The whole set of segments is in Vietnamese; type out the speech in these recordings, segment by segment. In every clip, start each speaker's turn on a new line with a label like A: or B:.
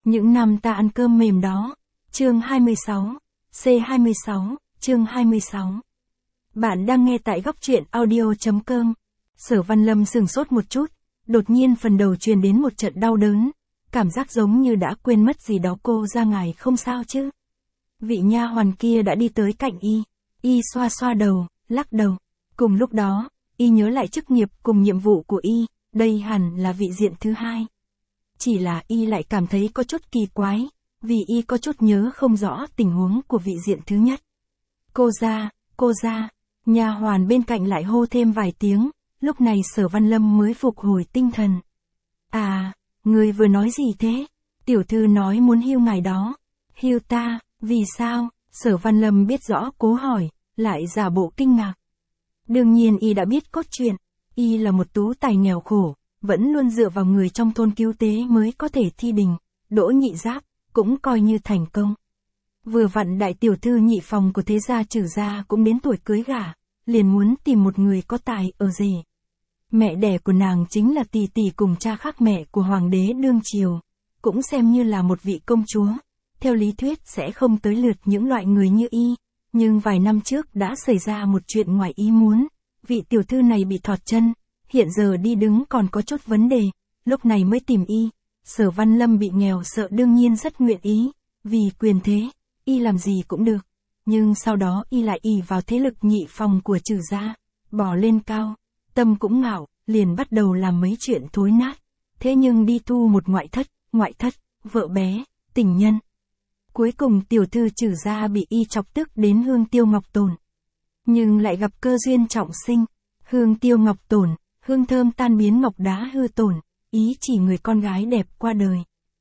A: Những năm ta ăn cơm mềm đó. Chương 26. C26, chương 26. Bạn đang nghe tại góc truyện audio.com. Sở Văn Lâm sửng sốt một chút, đột nhiên phần đầu truyền đến một trận đau đớn, cảm giác giống như đã quên mất gì đó. Cô ra ngài không sao chứ? Vị nha hoàn kia đã đi tới cạnh y xoa xoa đầu, lắc đầu. Cùng lúc đó, y nhớ lại chức nghiệp cùng nhiệm vụ của y, đây hẳn là vị diện thứ hai. Chỉ là y lại cảm thấy có chút kỳ quái, vì y có chút nhớ không rõ tình huống của vị diện thứ nhất. Cô ra, nha hoàn bên cạnh lại hô thêm vài tiếng, lúc này Sở Văn Lâm mới phục hồi tinh thần. À, người vừa nói gì thế? Tiểu thư nói muốn hưu ngài đó. Hưu ta, vì sao? Sở Văn Lâm biết rõ cố hỏi, lại giả bộ kinh ngạc. Đương nhiên y đã biết cốt truyện, y là một tú tài nghèo khổ, vẫn luôn dựa vào người trong thôn cứu tế mới có thể thi đình, đỗ nhị giáp, cũng coi như thành công. Vừa vặn đại tiểu thư nhị phòng của thế gia Trử gia cũng đến tuổi cưới gả, liền muốn tìm một người có tài ở rể. Mẹ đẻ của nàng chính là tỷ tỷ cùng cha khác mẹ của hoàng đế đương triều, cũng xem như là một vị công chúa. Theo lý thuyết sẽ không tới lượt những loại người như y, nhưng vài năm trước đã xảy ra một chuyện ngoài ý muốn, vị tiểu thư này bị thọt chân, hiện giờ đi đứng còn có chút vấn đề, lúc này mới tìm y. Sở Văn Lâm bị nghèo sợ đương nhiên rất nguyện ý, vì quyền thế, y làm gì cũng được. Nhưng sau đó y lại ỷ vào thế lực nhị phòng của Trử gia, bỏ lên cao, tâm cũng ngạo, liền bắt đầu làm mấy chuyện thối nát. Thế nhưng đi thu một ngoại thất, vợ bé, tình nhân. Cuối cùng tiểu thư Trử gia bị y chọc tức đến hương tiêu ngọc tổn. Nhưng lại gặp cơ duyên trọng sinh, hương tiêu ngọc tổn, hương thơm tan biến ngọc đá hư tổn, ý chỉ người con gái đẹp qua đời.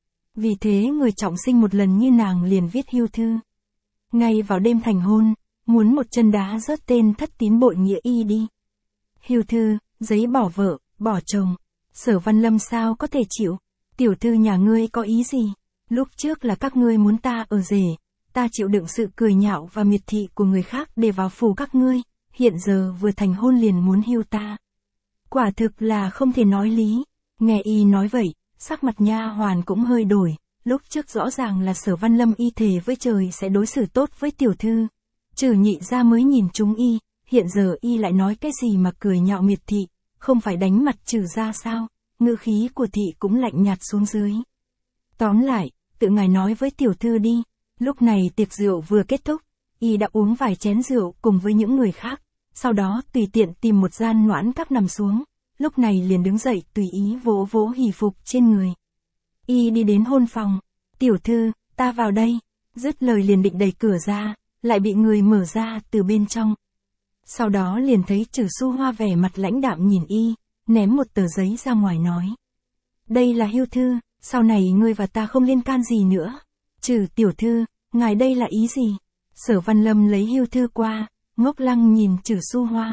A: Vì thế người trọng sinh một lần như nàng liền viết hưu thư. Ngay vào đêm thành hôn, muốn một chân đá rớt tên thất tín bội nghĩa y đi. Hưu thư, giấy bỏ vợ, bỏ chồng. Sở Văn Lâm sao có thể chịu? Tiểu thư nhà ngươi có ý gì? Lúc trước là các ngươi muốn ta ở rể, ta chịu đựng sự cười nhạo và miệt thị của người khác để vào phủ các ngươi, hiện giờ vừa thành hôn liền muốn hưu ta. Quả thực là không thể nói lý. Nghe y nói vậy, sắc mặt nha hoàn cũng hơi đổi, lúc trước rõ ràng là Sở Văn Lâm y thề với trời sẽ đối xử tốt với tiểu thư. Trừ nhị ra mới nhìn chúng y, hiện giờ y lại nói cái gì mà cười nhạo miệt thị, không phải đánh mặt Trừ ra sao? Ngữ khí của thị cũng lạnh nhạt xuống dưới. Tóm lại, tự ngài nói với tiểu thư đi. Lúc này tiệc rượu vừa kết thúc, y đã uống vài chén rượu cùng với những người khác, sau đó tùy tiện tìm một gian noãn các nằm xuống, lúc này liền đứng dậy tùy ý vỗ vỗ hỷ phục trên người. Y đi đến hôn phòng, tiểu thư, ta vào đây, dứt lời liền định đẩy cửa ra, lại bị người mở ra từ bên trong. Sau đó liền thấy Trử Xu Hoa vẻ mặt lãnh đạm nhìn y, ném một tờ giấy ra ngoài nói. Đây là hưu thư, sau này ngươi và ta không liên can gì nữa. Trừ tiểu thư, ngài đây là ý gì? Sở Văn Lâm lấy hưu thư qua, ngốc lăng nhìn Trử Xu Hoa.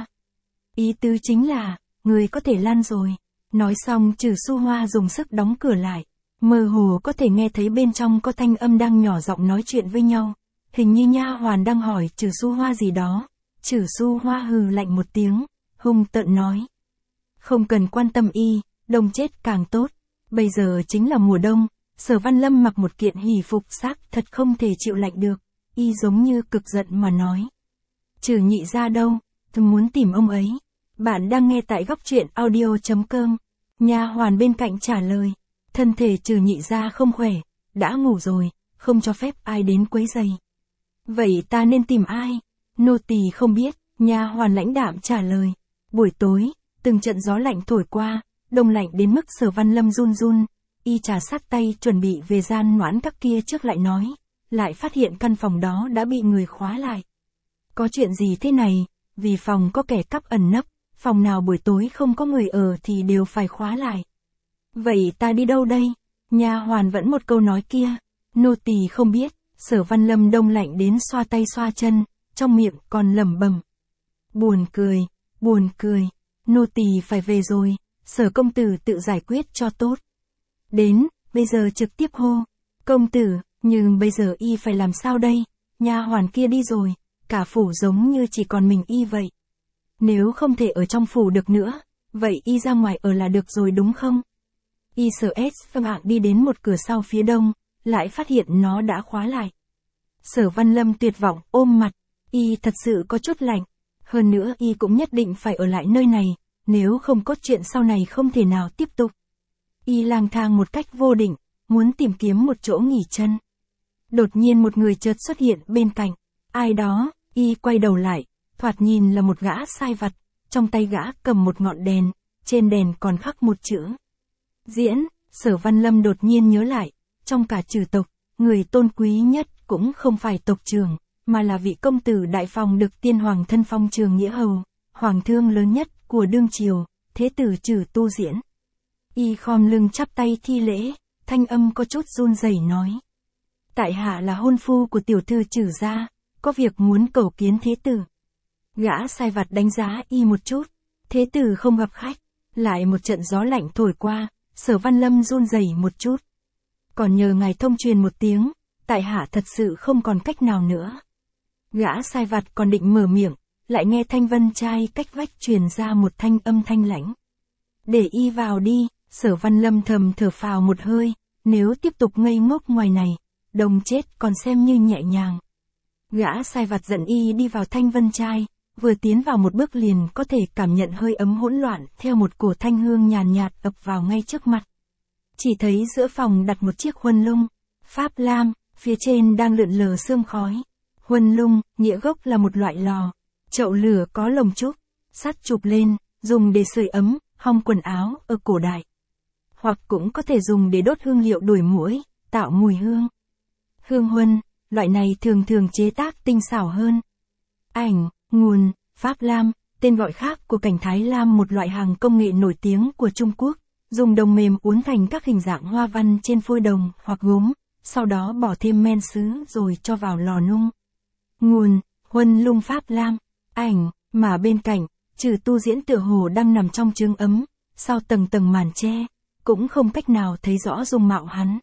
A: Ý tứ chính là, người có thể lan rồi. Nói xong Trử Xu Hoa dùng sức đóng cửa lại. Mơ hồ có thể nghe thấy bên trong có thanh âm đang nhỏ giọng nói chuyện với nhau. Hình như nha hoàn đang hỏi Trử Xu Hoa gì đó. Trử Xu Hoa hừ lạnh một tiếng, hung tợn nói. Không cần quan tâm y, đông chết càng tốt. Bây giờ chính là mùa đông. Sở Văn Lâm mặc một kiện hỷ phục xác thật không thể chịu lạnh được. Y giống như cực giận mà nói. Trừ nhị ra đâu? Tôi muốn tìm ông ấy. Bạn đang nghe tại góc truyện audio.com. Nha hoàn bên cạnh trả lời. Thân thể Trừ nhị ra không khỏe, đã ngủ rồi, không cho phép ai đến quấy rầy. Vậy ta nên tìm ai? Nô tỳ không biết, nha hoàn lãnh đạm trả lời. Buổi tối, từng trận gió lạnh thổi qua, đông lạnh đến mức Sở Văn Lâm run run. Y trà sát tay chuẩn bị về gian noãn các kia trước lại nói. Lại phát hiện căn phòng đó đã bị người khóa lại. Có chuyện gì thế này? Vì phòng có kẻ cắp ẩn nấp, phòng nào buổi tối không có người ở thì đều phải khóa lại. Vậy ta đi đâu đây? Nha hoàn vẫn một câu nói kia. Nô tỳ không biết. Sở Văn Lâm đông lạnh đến xoa tay xoa chân, trong miệng còn lẩm bẩm. Buồn cười. Nô tỳ phải về rồi. Sở công tử tự giải quyết cho tốt. Đến, bây giờ trực tiếp hô. Công tử, nhưng bây giờ y phải làm sao đây? Nha hoàn kia đi rồi, cả phủ giống như chỉ còn mình y vậy. Nếu không thể ở trong phủ được nữa, vậy y ra ngoài ở là được rồi đúng không? Y sợ S phương ạng đi đến một cửa sau phía đông, lại phát hiện nó đã khóa lại. Sở Văn Lâm tuyệt vọng ôm mặt, y thật sự có chút lạnh. Hơn nữa y cũng nhất định phải ở lại nơi này, nếu không cốt truyện sau này không thể nào tiếp tục. Y lang thang một cách vô định, muốn tìm kiếm một chỗ nghỉ chân. Đột nhiên một người chợt xuất hiện bên cạnh. Ai đó, y quay đầu lại, thoạt nhìn là một gã sai vặt, trong tay gã cầm một ngọn đèn, trên đèn còn khắc một chữ. Diễn. Sở Văn Lâm đột nhiên nhớ lại, trong cả Trừ tộc, người tôn quý nhất cũng không phải tộc trưởng, mà là vị công tử đại phòng được tiên hoàng thân phong Trường Nghĩa Hầu, hoàng thương lớn nhất của đương triều, thế tử Trừ Tu Diễn. Y khom lưng chắp tay thi lễ, thanh âm có chút run rẩy nói. Tại hạ là hôn phu của tiểu thư Trừ gia, có việc muốn cầu kiến thế tử. Gã sai vặt đánh giá y một chút, thế tử không gặp khách, lại một trận gió lạnh thổi qua, Sở Văn Lâm run rẩy một chút. Còn nhờ ngài thông truyền một tiếng, tại hạ thật sự không còn cách nào nữa. Gã sai vặt còn định mở miệng, lại nghe Thanh Vân Trai cách vách truyền ra một thanh âm thanh lãnh. Để y vào đi. Sở Văn Lâm thầm thở phào một hơi, nếu tiếp tục ngây ngốc ngoài này, đồng chết còn xem như nhẹ nhàng. Gã sai vặt dẫn y đi vào Thanh Vân Trai, vừa tiến vào một bước liền có thể cảm nhận hơi ấm hỗn loạn theo một cổ thanh hương nhàn nhạt ập vào ngay trước mặt. Chỉ thấy giữa phòng đặt một chiếc huân lung, pháp lam, phía trên đang lượn lờ sương khói. Huân lung, nghĩa gốc là một loại lò, chậu lửa có lồng trúc, sắt chụp lên, dùng để sưởi ấm, hong quần áo ở cổ đại. Hoặc cũng có thể dùng để đốt hương liệu đuổi muỗi, tạo mùi hương. Hương huân, loại này thường thường chế tác tinh xảo hơn. Ảnh, nguồn, Pháp Lam, tên gọi khác của cảnh Thái Lam, một loại hàng công nghệ nổi tiếng của Trung Quốc, dùng đồng mềm uốn thành các hình dạng hoa văn trên phôi đồng hoặc gốm, sau đó bỏ thêm men sứ rồi cho vào lò nung. Nguồn, huân lung Pháp Lam, ảnh, mà bên cạnh, Trừ Tu Diễn tựa hồ đang nằm trong chướng ấm, sau tầng tầng màn che, cũng không cách nào thấy rõ dung mạo hắn.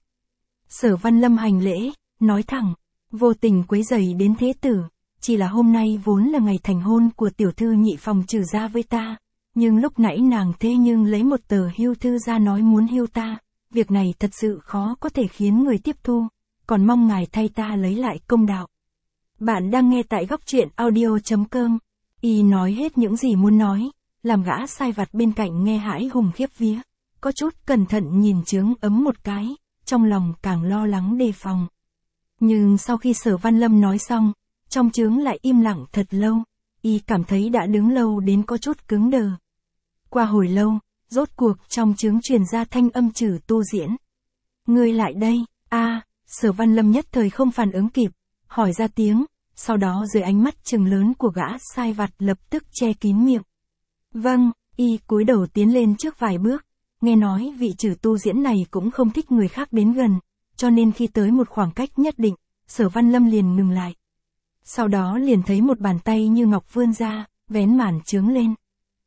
A: Sở Văn Lâm hành lễ, nói thẳng, vô tình quấy rầy đến thế tử, chỉ là hôm nay vốn là ngày thành hôn của tiểu thư nhị phòng Trừ gia với ta, nhưng lúc nãy nàng thế nhưng lấy một tờ hưu thư ra nói muốn hưu ta, việc này thật sự khó có thể khiến người tiếp thu, còn mong ngài thay ta lấy lại công đạo. Bạn đang nghe tại góc truyện audio.com. Y nói hết những gì muốn nói, làm gã sai vặt bên cạnh nghe hãi hùng khiếp vía, có chút cẩn thận nhìn chướng ấm một cái, trong lòng càng lo lắng đề phòng. Nhưng sau khi Sở Văn Lâm nói xong, trong chướng lại im lặng thật lâu, y cảm thấy đã đứng lâu đến có chút cứng đờ. Qua hồi lâu, rốt cuộc trong chướng truyền ra thanh âm Trừ Tu Diễn. Ngươi lại đây, Sở Văn Lâm nhất thời không phản ứng kịp, hỏi ra tiếng, sau đó dưới ánh mắt trừng lớn của gã sai vặt lập tức che kín miệng. Vâng, y cúi đầu tiến lên trước vài bước, nghe nói vị Trừ Tu Diễn này cũng không thích người khác đến gần, cho nên khi tới một khoảng cách nhất định, Sở Văn Lâm liền ngừng lại. Sau đó liền thấy một bàn tay như ngọc vươn ra, vén màn chướng lên.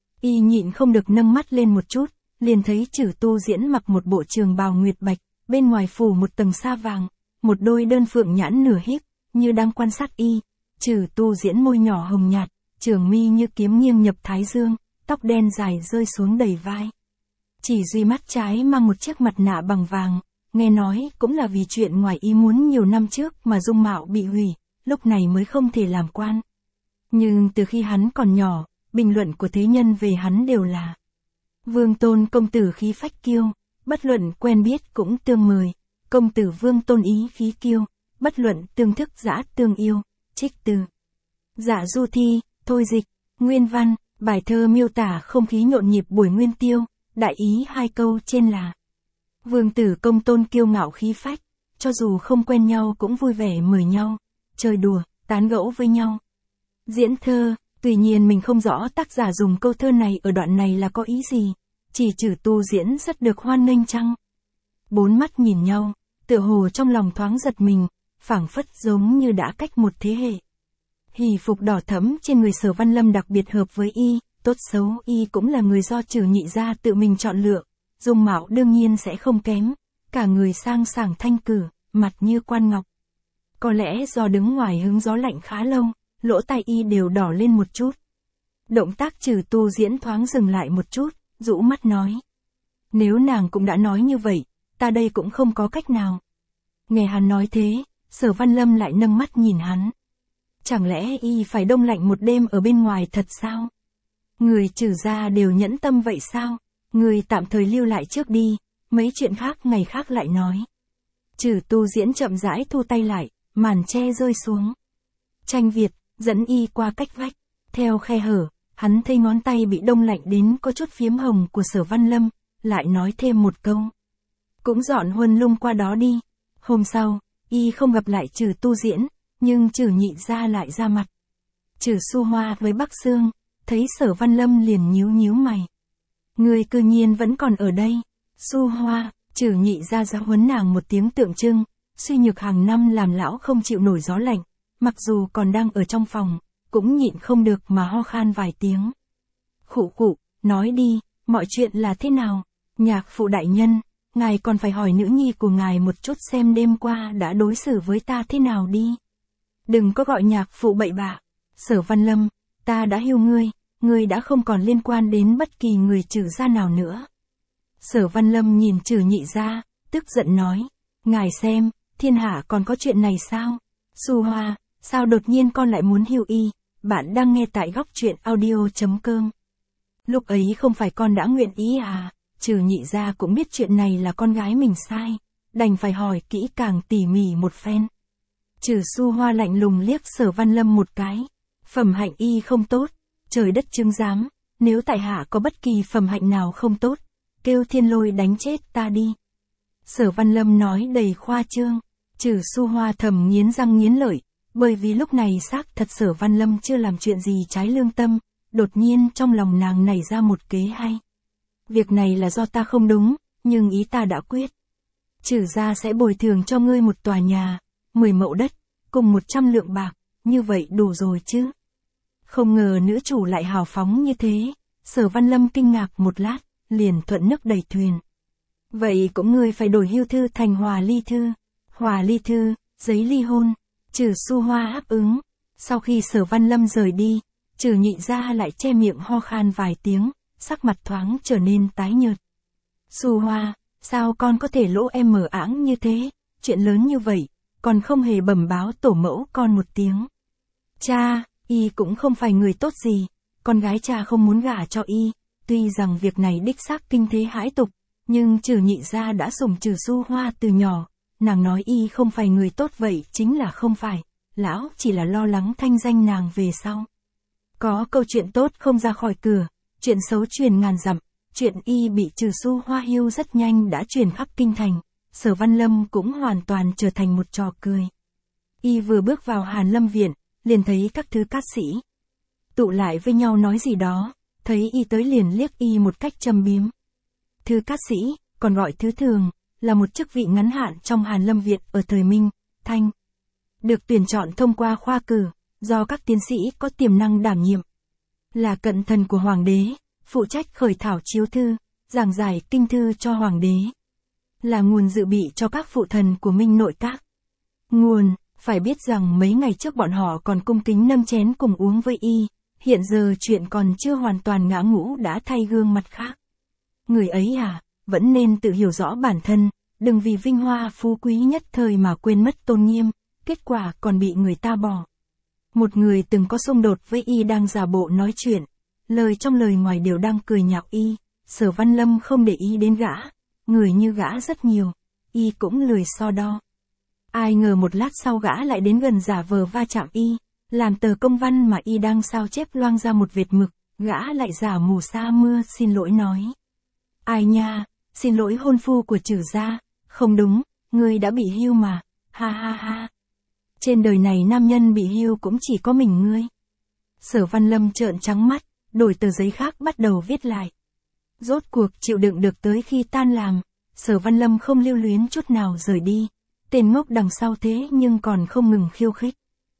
A: Y nhịn không được nâng mắt lên một chút, liền thấy Trừ Tu Diễn mặc một bộ trường bào nguyệt bạch, bên ngoài phủ một tầng sa vàng, một đôi đơn phượng nhãn nửa híp, như đang quan sát y. Trừ Tu Diễn môi nhỏ hồng nhạt, trường mi như kiếm nghiêng nhập thái dương, tóc đen dài rơi xuống đầy vai. Chỉ duy mắt trái mang một chiếc mặt nạ bằng vàng, nghe nói cũng là vì chuyện ngoài ý muốn nhiều năm trước mà dung mạo bị hủy, lúc này mới không thể làm quan. Nhưng từ khi hắn còn nhỏ, bình luận của thế nhân về hắn đều là Vương Tôn công tử khí phách kiêu, bất luận quen biết cũng tương mời, công tử Vương Tôn ý khí kiêu, bất luận tương thức dã tương yêu. Trích từ Dạ Du Thi, Thôi Dịch, Nguyên văn, bài thơ miêu tả không khí nhộn nhịp buổi nguyên tiêu, đại ý hai câu trên là Vương tử công tôn kiêu ngạo khí phách, cho dù không quen nhau cũng vui vẻ mời nhau, chơi đùa, tán gẫu với nhau. Diễn thơ, tuy nhiên mình không rõ tác giả dùng câu thơ này ở đoạn này là có ý gì, chỉ Trừ Tu Diễn rất được hoan nghênh chăng? Bốn mắt nhìn nhau, tựa hồ trong lòng thoáng giật mình, phảng phất giống như đã cách một thế hệ. Hỷ phục đỏ thẫm trên người Sở Văn Lâm đặc biệt hợp với y, tốt xấu y cũng là người do Trừ nhị gia tự mình chọn lựa, dung mạo đương nhiên sẽ không kém, cả người sang sảng thanh cử, mặt như quan ngọc. Có lẽ do đứng ngoài hứng gió lạnh khá lâu, lỗ tai y đều đỏ lên một chút. Động tác Trừ Tu Diễn thoáng dừng lại một chút, rũ mắt nói. Nếu nàng cũng đã nói như vậy, ta đây cũng không có cách nào. Nghe hắn nói thế, Sở Văn Lâm lại nâng mắt nhìn hắn. Chẳng lẽ y phải đông lạnh một đêm ở bên ngoài thật sao? Người Trử gia đều nhẫn tâm vậy sao? Người tạm thời lưu lại trước đi, mấy chuyện khác ngày khác lại nói. Trử Tu Diễn chậm rãi thu tay lại, màn che rơi xuống. Tranh Việt, dẫn y qua cách vách. Theo khe hở, hắn thấy ngón tay bị đông lạnh đến có chút phiếm hồng của Sở Văn Lâm, lại nói thêm một câu. Cũng dọn Huân Lung qua đó đi. Hôm sau, y không gặp lại Trử Tu Diễn, nhưng Trử Nhị gia lại ra mặt. Trử Xu Hoa với Bắc Sương, thấy Sở Văn Lâm liền nhíu nhíu mày. Người cư nhiên vẫn còn ở đây. Xu Hoa, Trử Nhị gia giáo huấn nàng một tiếng tượng trưng, suy nhược hàng năm làm lão không chịu nổi gió lạnh, mặc dù còn đang ở trong phòng, cũng nhịn không được mà ho khan vài tiếng. Khụ khụ, nói đi, mọi chuyện là thế nào? Nhạc phụ đại nhân, ngài còn phải hỏi nữ nhi của ngài một chút xem đêm qua đã đối xử với ta thế nào đi. Đừng có gọi nhạc phụ bậy bạ. Sở Văn Lâm, ta đã hiu ngươi đã không còn liên quan đến bất kỳ người Trử gia nào nữa. Sở Văn Lâm nhìn Trử Nhị gia, tức giận nói, ngài xem, thiên hạ còn có chuyện này sao? Xu Hoa, sao đột nhiên con lại muốn hiu y? Bạn đang nghe tại góc truyện audio.com. Lúc ấy không phải con đã nguyện ý à? Trử Nhị gia cũng biết chuyện này là con gái mình sai, đành phải hỏi kỹ càng tỉ mỉ một phen. Trử Xu Hoa lạnh lùng liếc Sở Văn Lâm một cái. Phẩm hạnh y không tốt, trời đất chứng giám, nếu tại hạ có bất kỳ phẩm hạnh nào không tốt, kêu thiên lôi đánh chết ta đi. Sở Văn Lâm nói đầy khoa trương. Trử Xu Hoa thầm nghiến răng nghiến lợi, bởi vì lúc này xác thật Sở Văn Lâm chưa làm chuyện gì trái lương tâm, đột nhiên trong lòng nàng nảy ra một kế hay. Việc này là do ta không đúng, nhưng ý ta đã quyết. Trử gia sẽ bồi thường cho ngươi một tòa nhà, 10 mẫu đất, cùng 100 lượng bạc, như vậy đủ rồi chứ. Không ngờ nữ chủ lại hào phóng như thế, Sở Văn Lâm kinh ngạc một lát, liền thuận nước đẩy thuyền. Vậy cũng ngươi phải đổi hưu thư thành hòa ly thư. Hòa ly thư, giấy ly hôn. Trử Xu Hoa đáp ứng. Sau khi Sở Văn Lâm rời đi, Trử Nhị gia lại che miệng ho khan vài tiếng, sắc mặt thoáng trở nên tái nhợt. Xu Hoa, sao con có thể lỗ em mờ áng như thế? Chuyện lớn như vậy, còn không hề bẩm báo tổ mẫu con một tiếng. Cha, y cũng không phải người tốt gì, con gái cha không muốn gả cho y, tuy rằng việc này đích xác kinh thế hãi tục, nhưng Trử Nhị gia đã sủng Trử Xu Hoa từ nhỏ, nàng nói y không phải người tốt vậy chính là không phải, lão chỉ là lo lắng thanh danh nàng về sau. Có câu chuyện tốt không ra khỏi cửa, chuyện xấu truyền ngàn dặm, chuyện y bị Trử Xu Hoa hiu rất nhanh đã truyền khắp kinh thành, Sở Văn Lâm cũng hoàn toàn trở thành một trò cười. Y vừa bước vào Hàn Lâm viện, liền thấy các thứ cát sĩ tụ lại với nhau nói gì đó, thấy y tới liền liếc y một cách châm biếm. Thứ cát sĩ, còn gọi thứ thường, là một chức vị ngắn hạn trong Hàn Lâm viện ở thời Minh, Thanh. Được tuyển chọn thông qua khoa cử, do các tiến sĩ có tiềm năng đảm nhiệm. Là cận thần của hoàng đế, phụ trách khởi thảo chiếu thư, giảng giải kinh thư cho hoàng đế. Là nguồn dự bị cho các phụ thần của Minh nội các. Nguồn, phải biết rằng mấy ngày trước bọn họ còn cung kính nâng chén cùng uống với y, hiện giờ chuyện còn chưa hoàn toàn ngã ngũ đã thay gương mặt khác. Người ấy à, vẫn nên tự hiểu rõ bản thân, đừng vì vinh hoa phú quý nhất thời mà quên mất tôn nghiêm, kết quả còn bị người ta bỏ. Một người từng có xung đột với y đang giả bộ nói chuyện, lời trong lời ngoài đều đang cười nhạo y, Sở Văn Lâm không để ý đến gã, người như gã rất nhiều, y cũng lười so đo. Ai ngờ một lát sau gã lại đến gần giả vờ va chạm y, làm tờ công văn mà y đang sao chép loang ra một vệt mực, gã lại giả mù sa mưa xin lỗi nói. Ai nha, xin lỗi hôn phu của Trử gia, không đúng, ngươi đã bị hiu mà, ha ha ha. Trên đời này nam nhân bị hiu cũng chỉ có mình ngươi. Sở Văn Lâm trợn trắng mắt, đổi tờ giấy khác bắt đầu viết lại. Rốt cuộc chịu đựng được tới khi tan làm, Sở Văn Lâm không lưu luyến chút nào rời đi. Tên ngốc đằng sau thế nhưng còn không ngừng khiêu khích.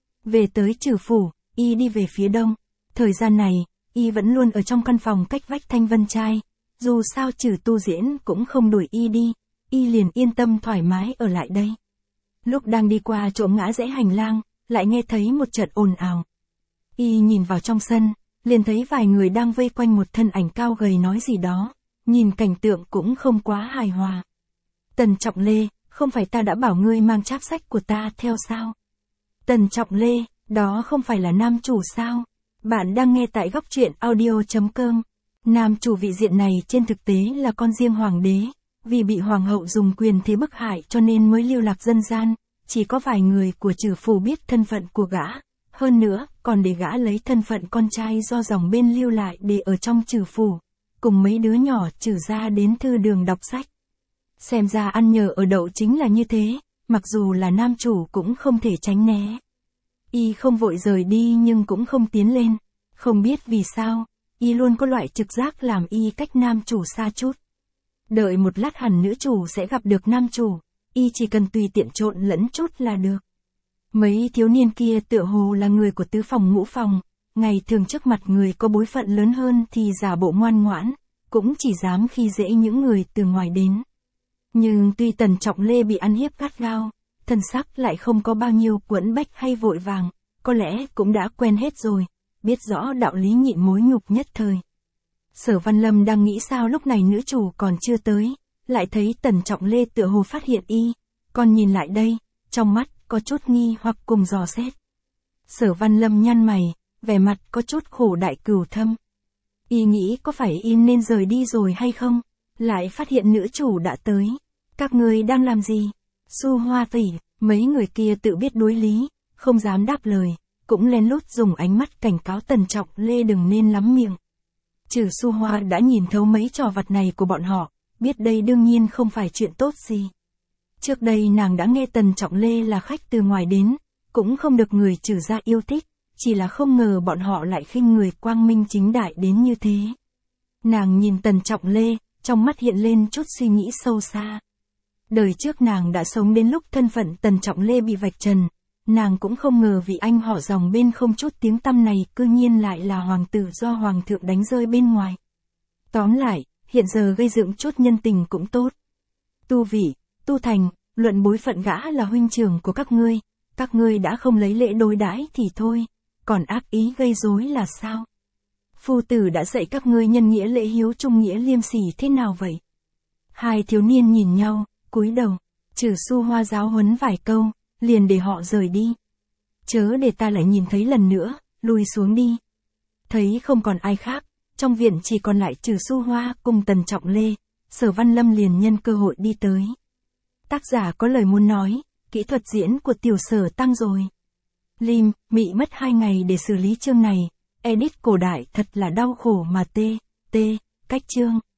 A: Về tới Trử phủ, y đi về phía đông. Thời gian này, y vẫn luôn ở trong căn phòng cách vách Thanh Vân Trai. Dù sao Trử Tu Diễn cũng không đuổi y đi, y liền yên tâm thoải mái ở lại đây. Lúc đang đi qua chỗ ngã rẽ hành lang, lại nghe thấy một trận ồn ào. Y nhìn vào trong sân, liền thấy vài người đang vây quanh một thân ảnh cao gầy nói gì đó, nhìn cảnh tượng cũng không quá hài hòa. Tần Trọng Lê, không phải ta đã bảo ngươi mang cháp sách của ta theo sao? Tần Trọng Lê, đó không phải là nam chủ sao? Bạn đang nghe tại góc truyện audio.com. Nam chủ vị diện này trên thực tế là con riêng hoàng đế, vì bị hoàng hậu dùng quyền thế bức hại cho nên mới lưu lạc dân gian, chỉ có vài người của Trử phủ biết thân phận của gã, hơn nữa, còn để gã lấy thân phận con trai do dòng bên lưu lại để ở trong Trử phủ, cùng mấy đứa nhỏ Trử gia đến thư đường đọc sách. Xem ra ăn nhờ ở đậu chính là như thế, mặc dù là nam chủ cũng không thể tránh né. Y không vội rời đi nhưng cũng không tiến lên, không biết vì sao, Y luôn có loại trực giác làm Y cách nam chủ xa chút. Đợi một lát hẳn nữ chủ sẽ gặp được nam chủ, Y chỉ cần tùy tiện trộn lẫn chút là được. Mấy thiếu niên kia tựa hồ là người của tứ phòng ngũ phòng, ngày thường trước mặt người có bối phận lớn hơn thì giả bộ ngoan ngoãn, cũng chỉ dám khi dễ những người từ ngoài đến. Nhưng tuy Tần Trọng Lê bị ăn hiếp gắt gao, thân sắc lại không có bao nhiêu quẫn bách hay vội vàng, có lẽ cũng đã quen hết rồi, biết rõ đạo lý nhịn mối nhục nhất thời. Sở Văn Lâm đang nghĩ sao lúc này nữ chủ còn chưa tới, lại thấy Tần Trọng Lê tựa hồ phát hiện Y, còn nhìn lại đây, trong mắt có chút nghi hoặc cùng dò xét. Sở Văn Lâm nhăn mày, vẻ mặt có chút khổ đại cửu thâm. Y nghĩ có phải Y nên rời đi rồi hay không, lại phát hiện nữ chủ đã tới. Các người đang làm gì? Su Hoa tỷ, mấy người kia tự biết đối lý, không dám đáp lời, cũng lén lút dùng ánh mắt cảnh cáo Tần Trọng Lê đừng nên lắm miệng. Trừ Su Hoa đã nhìn thấu mấy trò vặt này của bọn họ, biết đây đương nhiên không phải chuyện tốt gì. Trước đây nàng đã nghe Tần Trọng Lê là khách từ ngoài đến, cũng không được người Trừ gia yêu thích, chỉ là không ngờ bọn họ lại khinh người quang minh chính đại đến như thế. Nàng nhìn Tần Trọng Lê, trong mắt hiện lên chút suy nghĩ sâu xa. Đời trước nàng đã sống đến lúc thân phận Tần Trọng Lê bị vạch trần, nàng cũng không ngờ vị anh họ dòng bên không chút tiếng tăm này cư nhiên lại là hoàng tử do hoàng thượng đánh rơi bên ngoài. Tóm lại, hiện giờ gây dựng chút nhân tình cũng tốt. Tu vị, tu thành, luận bối phận gã là huynh trưởng của các ngươi đã không lấy lễ đối đãi thì thôi, còn ác ý gây rối là sao? Phu tử đã dạy các ngươi nhân nghĩa lễ hiếu trung nghĩa liêm sỉ thế nào vậy? Hai thiếu niên nhìn nhau, cúi đầu, Trừ Su Hoa giáo huấn vài câu, liền để họ rời đi. Chớ để ta lại nhìn thấy lần nữa, lùi xuống đi. Thấy không còn ai khác, trong viện chỉ còn lại Trừ Su Hoa cùng Tần Trọng Lê, Sở Văn Lâm liền nhân cơ hội đi tới. Tác giả có lời muốn nói, kỹ thuật diễn của tiểu Sở tăng rồi. Lim, Mị mất 2 ngày để xử lý chương này, edit cổ đại thật là đau khổ mà cách chương.